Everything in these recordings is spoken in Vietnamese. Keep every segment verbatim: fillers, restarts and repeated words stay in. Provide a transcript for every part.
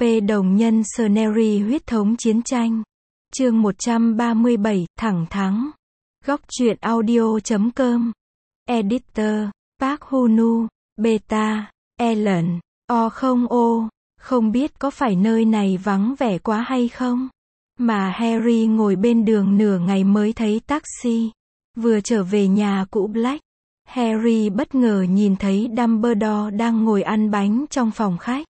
P đồng nhân Scenery huyết thống chiến tranh. Chương một trăm ba mươi bảy, thẳng thắng. Góc truyện audio chấm com. Editor, Park Hunu, Beta, Ellen, O không ô, không biết có phải nơi này vắng vẻ quá hay không? Mà Harry ngồi bên đường nửa ngày mới thấy taxi. Vừa trở về nhà cũ Black, Harry bất ngờ nhìn thấy Dumbledore đang ngồi ăn bánh trong phòng khách.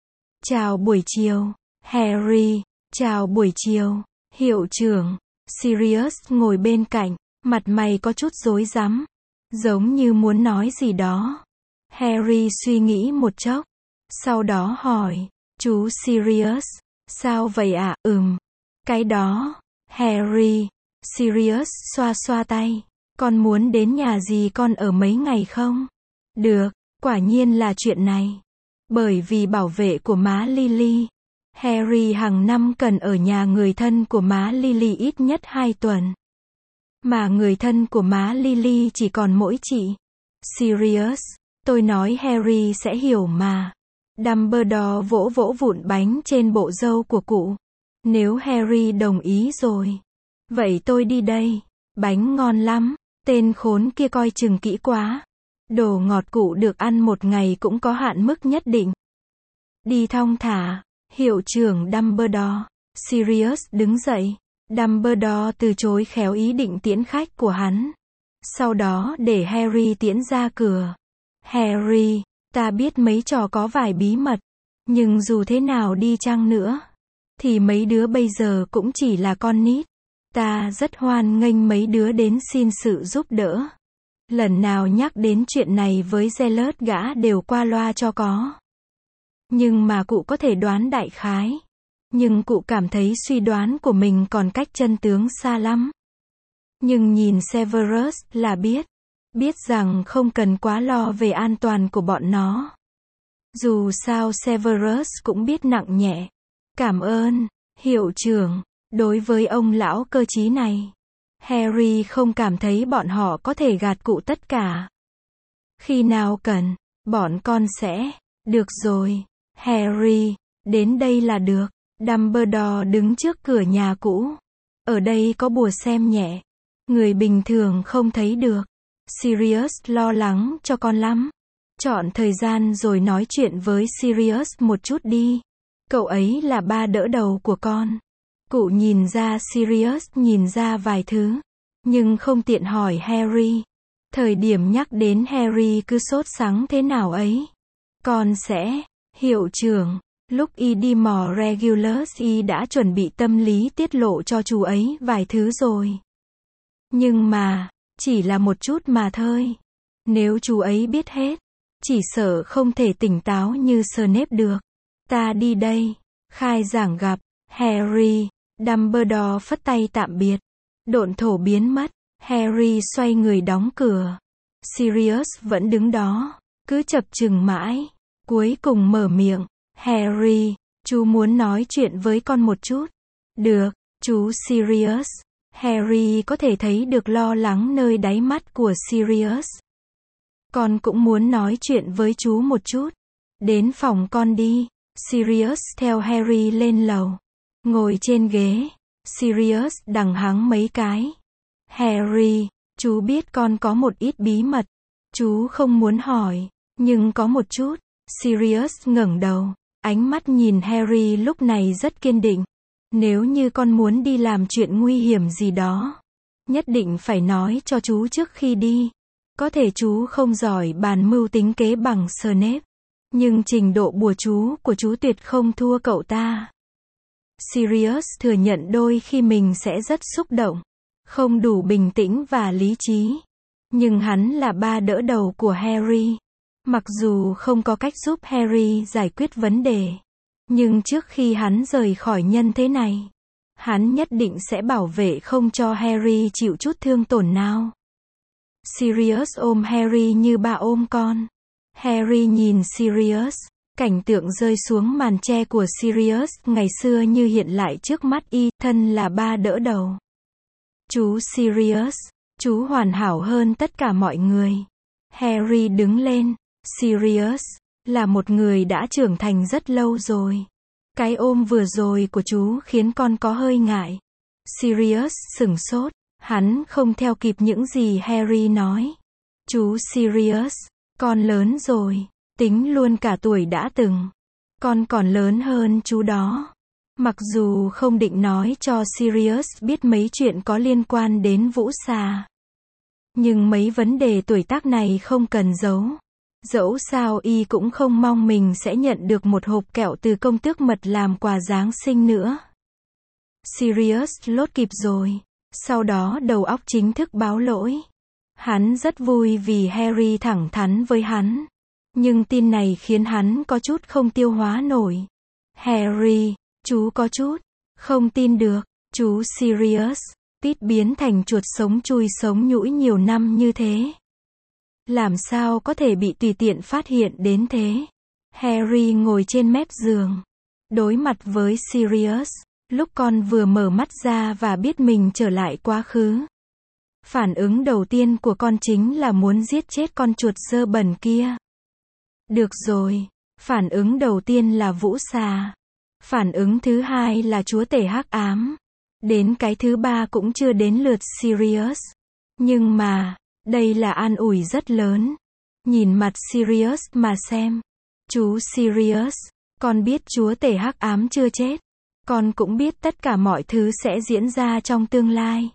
Chào buổi chiều, Harry. Chào buổi chiều, hiệu trưởng. Sirius ngồi bên cạnh, mặt mày có chút rối rắm, giống như muốn nói gì đó. Harry suy nghĩ một chốc, sau đó hỏi, chú Sirius, sao vậy ạ? À? Ừm, cái đó, Harry. Sirius xoa xoa tay, con muốn đến nhà dì con ở mấy ngày không? Được, quả nhiên là chuyện này. Bởi vì bảo vệ của má Lily, Harry hàng năm cần ở nhà người thân của má Lily ít nhất hai tuần. Mà người thân của má Lily chỉ còn mỗi chị. Sirius, tôi nói Harry sẽ hiểu mà. Dumbledore vỗ vỗ vụn bánh trên bộ râu của cụ. Nếu Harry đồng ý rồi, vậy tôi đi đây. Bánh ngon lắm, tên khốn kia coi chừng kỹ quá. Đồ ngọt cụ được ăn một ngày cũng có hạn mức nhất định. Đi thong thả, hiệu trưởng Dumbledore. Sirius đứng dậy. Dumbledore từ chối khéo ý định tiễn khách của hắn. Sau đó để Harry tiễn ra cửa. Harry, ta biết mấy trò có vài bí mật, nhưng dù thế nào đi chăng nữa, thì mấy đứa bây giờ cũng chỉ là con nít. Ta rất hoan nghênh mấy đứa đến xin sự giúp đỡ. Lần nào nhắc đến chuyện này với Zealot gã đều qua loa cho có. Nhưng mà cụ có thể đoán đại khái. Nhưng cụ cảm thấy suy đoán của mình còn cách chân tướng xa lắm. Nhưng nhìn Severus là biết. Biết rằng không cần quá lo về an toàn của bọn nó. Dù sao Severus cũng biết nặng nhẹ. Cảm ơn, hiệu trưởng. Đối với ông lão cơ trí này, Harry không cảm thấy bọn họ có thể gạt cụ tất cả. Khi nào cần, bọn con sẽ. Được rồi, Harry, đến đây là được. Dumbledore đứng trước cửa nhà cũ. Ở đây có bùa xem nhẹ. Người bình thường không thấy được. Sirius lo lắng cho con lắm. Chọn thời gian rồi nói chuyện với Sirius một chút đi. Cậu ấy là ba đỡ đầu của con. Cụ nhìn ra Sirius nhìn ra vài thứ, nhưng không tiện hỏi Harry. Thời điểm nhắc đến Harry cứ sốt sắng thế nào ấy. Con sẽ, hiệu trưởng, lúc y đi mò Regulus y đã chuẩn bị tâm lý tiết lộ cho chú ấy vài thứ rồi. Nhưng mà, chỉ là một chút mà thôi. Nếu chú ấy biết hết, chỉ sợ không thể tỉnh táo như Snape được. Ta đi đây. Khai giảng gặp, Harry. Dumbledore phất tay tạm biệt. Độn thổ biến mất. Harry xoay người đóng cửa. Sirius vẫn đứng đó, cứ chập chừng mãi. Cuối cùng mở miệng. Harry, chú muốn nói chuyện với con một chút. Được, chú Sirius. Harry có thể thấy được lo lắng nơi đáy mắt của Sirius. Con cũng muốn nói chuyện với chú một chút. Đến phòng con đi. Sirius theo Harry lên lầu. Ngồi trên ghế. Sirius đằng hắng mấy cái. Harry, chú biết con có một ít bí mật. Chú không muốn hỏi, nhưng có một chút. Sirius ngẩng đầu. Ánh mắt nhìn Harry lúc này rất kiên định. Nếu như con muốn đi làm chuyện nguy hiểm gì đó, nhất định phải nói cho chú trước khi đi. Có thể chú không giỏi bàn mưu tính kế bằng Snape, nhưng trình độ bùa chú của chú tuyệt không thua cậu ta. Sirius thừa nhận đôi khi mình sẽ rất xúc động, không đủ bình tĩnh và lý trí. Nhưng hắn là ba đỡ đầu của Harry. Mặc dù không có cách giúp Harry giải quyết vấn đề, nhưng trước khi hắn rời khỏi nhân thế này, hắn nhất định sẽ bảo vệ không cho Harry chịu chút thương tổn nào. Sirius ôm Harry như ba ôm con. Harry nhìn Sirius. Cảnh tượng rơi xuống màn che của Sirius ngày xưa như hiện lại trước mắt y, thân là ba đỡ đầu. Chú Sirius, chú hoàn hảo hơn tất cả mọi người. Harry đứng lên. Sirius, là một người đã trưởng thành rất lâu rồi. Cái ôm vừa rồi của chú khiến con có hơi ngại. Sirius sửng sốt, hắn không theo kịp những gì Harry nói. Chú Sirius, con lớn rồi, tính luôn cả tuổi đã từng. Con còn lớn hơn chú đó. Mặc dù không định nói cho Sirius biết mấy chuyện có liên quan đến Vũ Xà. Nhưng mấy vấn đề tuổi tác này không cần giấu. Dẫu sao y cũng không mong mình sẽ nhận được một hộp kẹo từ công tước mật làm quà Giáng sinh nữa. Sirius lốt kịp rồi. Sau đó đầu óc chính thức báo lỗi. Hắn rất vui vì Harry thẳng thắn với hắn. Nhưng tin này khiến hắn có chút không tiêu hóa nổi. Harry, chú có chút không tin được. Chú Sirius, Pete biến thành chuột sống chui sống nhũi nhiều năm như thế. Làm sao có thể bị tùy tiện phát hiện đến thế? Harry ngồi trên mép giường, đối mặt với Sirius. Lúc con vừa mở mắt ra và biết mình trở lại quá khứ, phản ứng đầu tiên của con chính là muốn giết chết con chuột dơ bẩn kia. Được rồi, phản ứng đầu tiên là Vũ Xà. Phản ứng thứ hai là chúa tể hắc ám. Đến cái thứ ba cũng chưa đến lượt Sirius. Nhưng mà, đây là an ủi rất lớn. Nhìn mặt Sirius mà xem. Chú Sirius, con biết chúa tể hắc ám chưa chết. Con cũng biết tất cả mọi thứ sẽ diễn ra trong tương lai.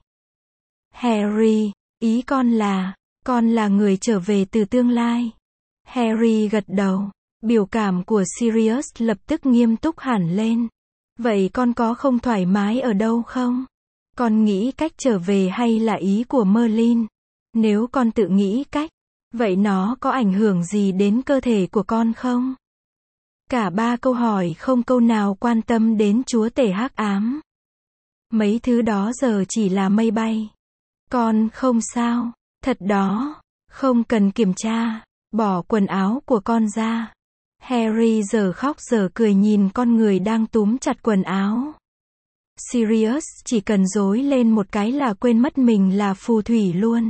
Harry, ý con là, con là người trở về từ tương lai. Harry gật đầu. Biểu cảm của Sirius lập tức nghiêm túc hẳn lên. Vậy con có không thoải mái ở đâu không? Con nghĩ cách trở về hay là ý của Merlin? Nếu con tự nghĩ cách, vậy nó có ảnh hưởng gì đến cơ thể của con không? Cả ba câu hỏi không câu nào quan tâm đến chúa tể hắc ám. Mấy thứ đó giờ chỉ là mây bay. Con không sao, thật đó, không cần kiểm tra, bỏ quần áo của con ra. Harry giờ khóc giờ cười nhìn con người đang túm chặt quần áo. Sirius chỉ cần rối lên một cái là quên mất mình là phù thủy luôn.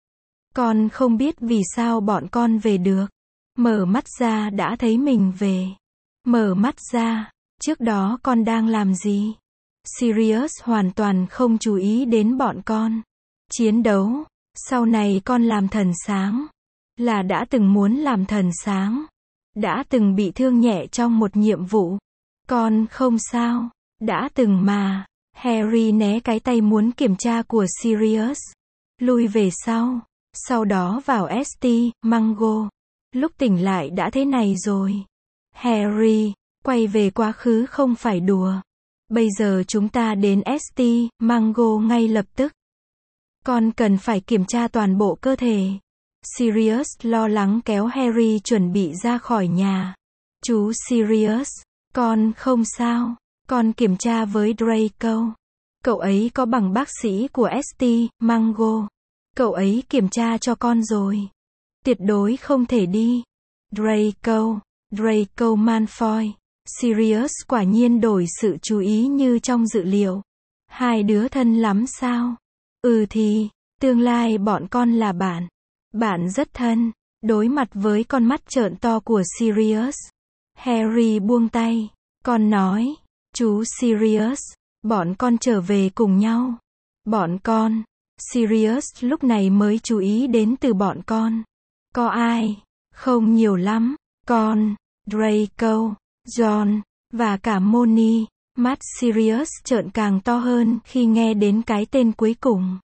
Con không biết vì sao bọn con về được. Mở mắt ra đã thấy mình về. Mở mắt ra, trước đó con đang làm gì? Sirius hoàn toàn không chú ý đến bọn con. Chiến đấu, sau này con làm thần sáng. Là đã từng muốn làm thần sáng. Đã từng bị thương nhẹ trong một nhiệm vụ. Con không sao, đã từng mà. Harry né cái tay muốn kiểm tra của Sirius. Lui về sau. Sau đó vào ét tê, Mango. Lúc tỉnh lại đã thế này rồi. Harry, quay về quá khứ không phải đùa. Bây giờ chúng ta đến ét tê, Mango ngay lập tức. Con cần phải kiểm tra toàn bộ cơ thể. Sirius lo lắng kéo Harry chuẩn bị ra khỏi nhà. Chú Sirius, con không sao. Con kiểm tra với Draco. Cậu ấy có bằng bác sĩ của ét tê, Mango. Cậu ấy kiểm tra cho con rồi. Tuyệt đối không thể đi. Draco, Draco Malfoy. Sirius quả nhiên đổi sự chú ý như trong dự liệu. Hai đứa thân lắm sao? Ừ thì, tương lai bọn con là bạn. Bạn rất thân. Đối mặt với con mắt trợn to của Sirius, Harry buông tay. Con nói, chú Sirius, bọn con trở về cùng nhau. Bọn con. Sirius lúc này mới chú ý đến từ bọn con. Có ai? Không nhiều lắm. Con, Draco, John, và cả Moni. Mắt Sirius trợn càng to hơn khi nghe đến cái tên cuối cùng.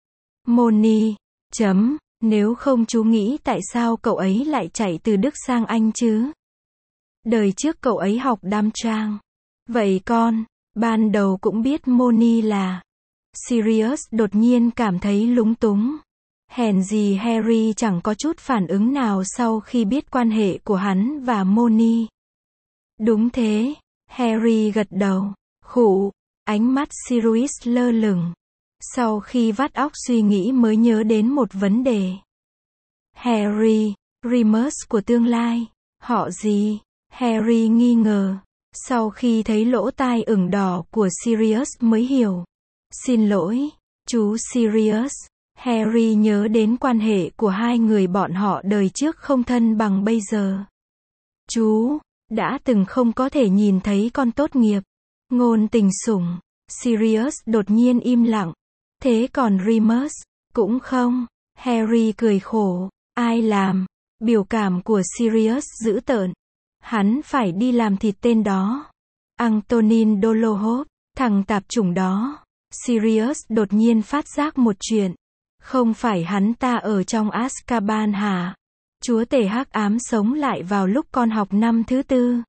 Moni. Chấm. Nếu không chú nghĩ tại sao cậu ấy lại chạy từ Đức sang Anh chứ? Đời trước cậu ấy học đam trang. Vậy con, ban đầu cũng biết Moni là... Sirius đột nhiên cảm thấy lúng túng. Hèn gì Harry chẳng có chút phản ứng nào sau khi biết quan hệ của hắn và Moni. Đúng thế, Harry gật đầu. Khụ, ánh mắt Sirius lơ lửng. Sau khi vắt óc suy nghĩ mới nhớ đến một vấn đề. Harry, Remus của tương lai. Họ gì? Harry nghi ngờ. Sau khi thấy lỗ tai ửng đỏ của Sirius mới hiểu. Xin lỗi, chú Sirius. Harry nhớ đến quan hệ của hai người bọn họ đời trước không thân bằng bây giờ. Chú, đã từng không có thể nhìn thấy con tốt nghiệp. Ngôn tình sủng. Sirius đột nhiên im lặng. Thế còn Remus? Cũng không. Harry cười khổ. Ai làm? Biểu cảm của Sirius dữ tợn. Hắn phải đi làm thịt tên đó. Antonin Dolohov, thằng tạp chủng đó. Sirius đột nhiên phát giác một chuyện. Không phải hắn ta ở trong Azkaban hả? Chúa tể hắc ám sống lại vào lúc con học năm thứ tư.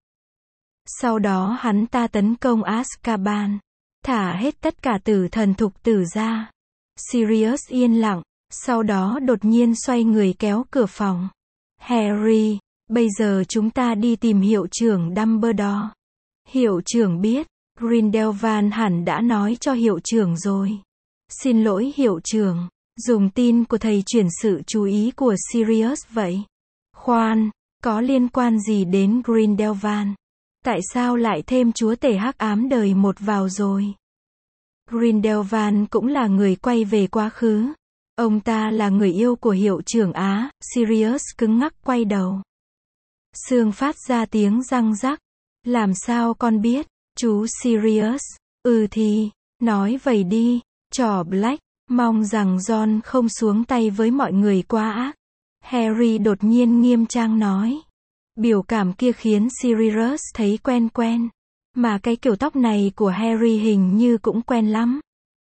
Sau đó hắn ta tấn công Azkaban, thả hết tất cả tử thần thục tử ra. Sirius yên lặng, sau đó đột nhiên xoay người kéo cửa phòng. Harry, bây giờ chúng ta đi tìm hiệu trưởng Dumbledore. Hiệu trưởng biết, Grindelwald hẳn đã nói cho hiệu trưởng rồi. Xin lỗi hiệu trưởng, dùng tin của thầy chuyển sự chú ý của Sirius vậy. Khoan, có liên quan gì đến Grindelwald? Tại sao lại thêm chúa tể hắc ám đời một vào rồi? Grindelwald cũng là người quay về quá khứ. Ông ta là người yêu của hiệu trưởng Á. Sirius cứng ngắc quay đầu. Xương phát ra tiếng răng rắc. Làm sao con biết? Chú Sirius. Ừ thì, nói vậy đi. Trò Black, mong rằng John không xuống tay với mọi người quá ác. Harry đột nhiên nghiêm trang nói. Biểu cảm kia khiến Sirius thấy quen quen. Mà cái kiểu tóc này của Harry hình như cũng quen lắm.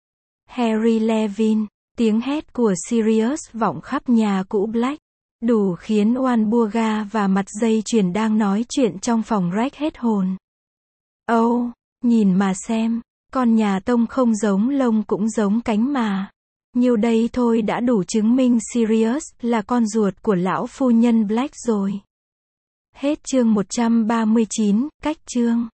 Harry Levin, tiếng hét của Sirius vọng khắp nhà cũ Black. Đủ khiến Oanbuga và mặt dây chuyền đang nói chuyện trong phòng rách hết hồn. Âu, oh, nhìn mà xem, con nhà Tông không giống lông cũng giống cánh mà. Nhiêu đây thôi đã đủ chứng minh Sirius là con ruột của lão phu nhân Black rồi. Hết chương một trăm ba mươi chín, cách chương.